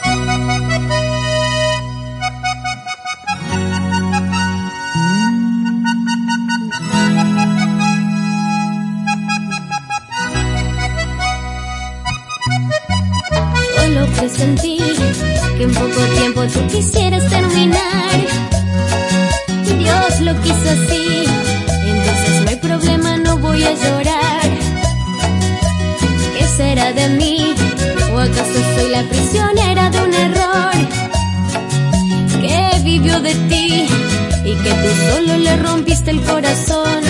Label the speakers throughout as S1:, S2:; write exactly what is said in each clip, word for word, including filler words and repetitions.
S1: Solo presentí que en poco tiempo tú quisieras terminar. Dios lo quiso así, entonces no hay problema, no voy a llorar. ¿Qué será de mí? ¿O acaso soy la prisionera de un error que vivió de ti y que tú solo le rompiste el corazón?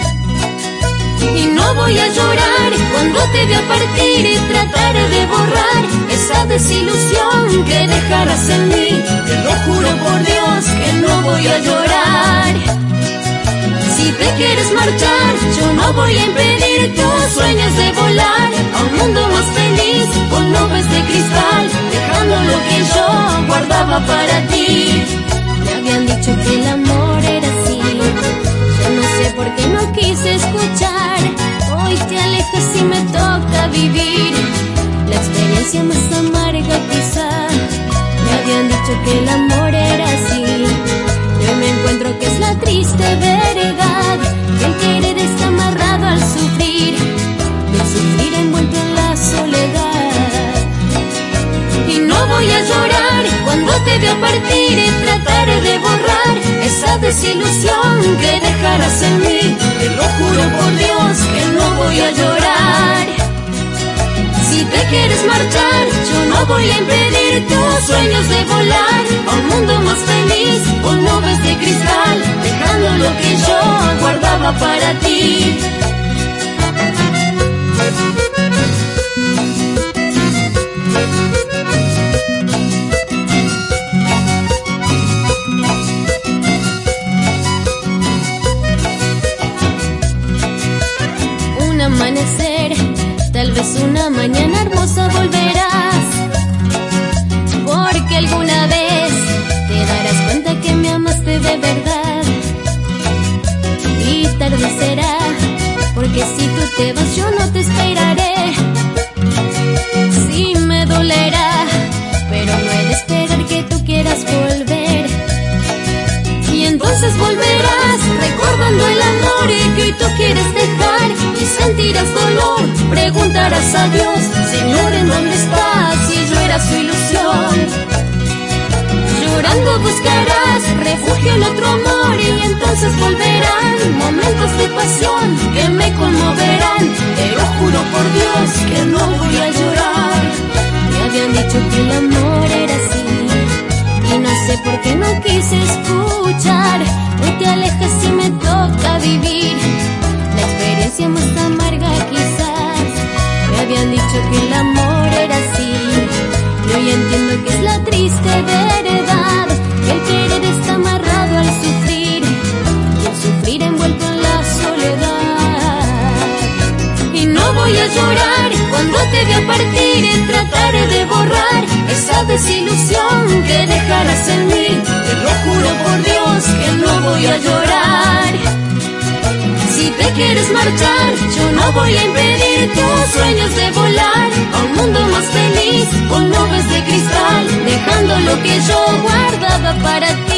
S1: Y no voy a llorar cuando te vea partir y trataré de borrar esa desilusión que dejarás en mí. Te lo juro por Dios que no voy a llorar. Si te quieres marchar, yo no voy a impedir tus sueños de volar a un mundo más feliz con nubes de cristal, dejando lo que yo guardaba para ti. Me habían dicho que el amor era así, yo no sé por qué no quise escuchar. Hoy te alejas y me toca vivir la experiencia más amarga quizá. Me habían dicho que el amor era así, y hoy me encuentro que es la triste verdad, que el querer está amarrado al sufrir, y el sufrir envuelto en la soledad. Y no voy a llorar cuando te vea partir y trataré de borrar esa desilusión que dejarás en mí. Te lo juro por Dios que no voy a llorar. Si te quieres marchar, yo no voy a impedir tus sueños de volar a un mundo más feliz con nubes de cristal, dejando lo que yo guardaba para ti. Un amanecer, tal vez una mañana hermosa volverás, porque alguna vez te darás cuenta que me amaste de verdad. Y tarde será, porque si tú te vas yo no te esperaré. Sí me dolerá, pero no he de esperar que tú quieras volver. Y entonces volverás recordando el amor que hoy tú quieres dejar, y sentirás dolor, preguntarás a Dios, Señor, ¿en dónde estás? Si yo era su ilusión. Llorando buscarás refugio en otro amor, y entonces volverán momentos de pasión que me conmoverán. Pero juro por Dios que no voy a llorar. Me habían dicho que el amor era así, y no sé por qué no quise escuchar. Hoy te alejas y me toca vivir la experiencia más amarga quizás. Me habían dicho que el amor era así, y hoy entiendo que es la triste verdad, que el querer está amarrado al sufrir, y el sufrir envuelto en la soledad. Y no voy a llorar cuando te vea partir y trataré de borrar esa desilusión que dejarás en mí. Te lo juro por Dios que no voy a llorar. Si te quieres marchar, yo no voy a impedir tus sueños de volar a un mundo más feliz con nubes de cristal, dejando lo que yo guardaba para ti.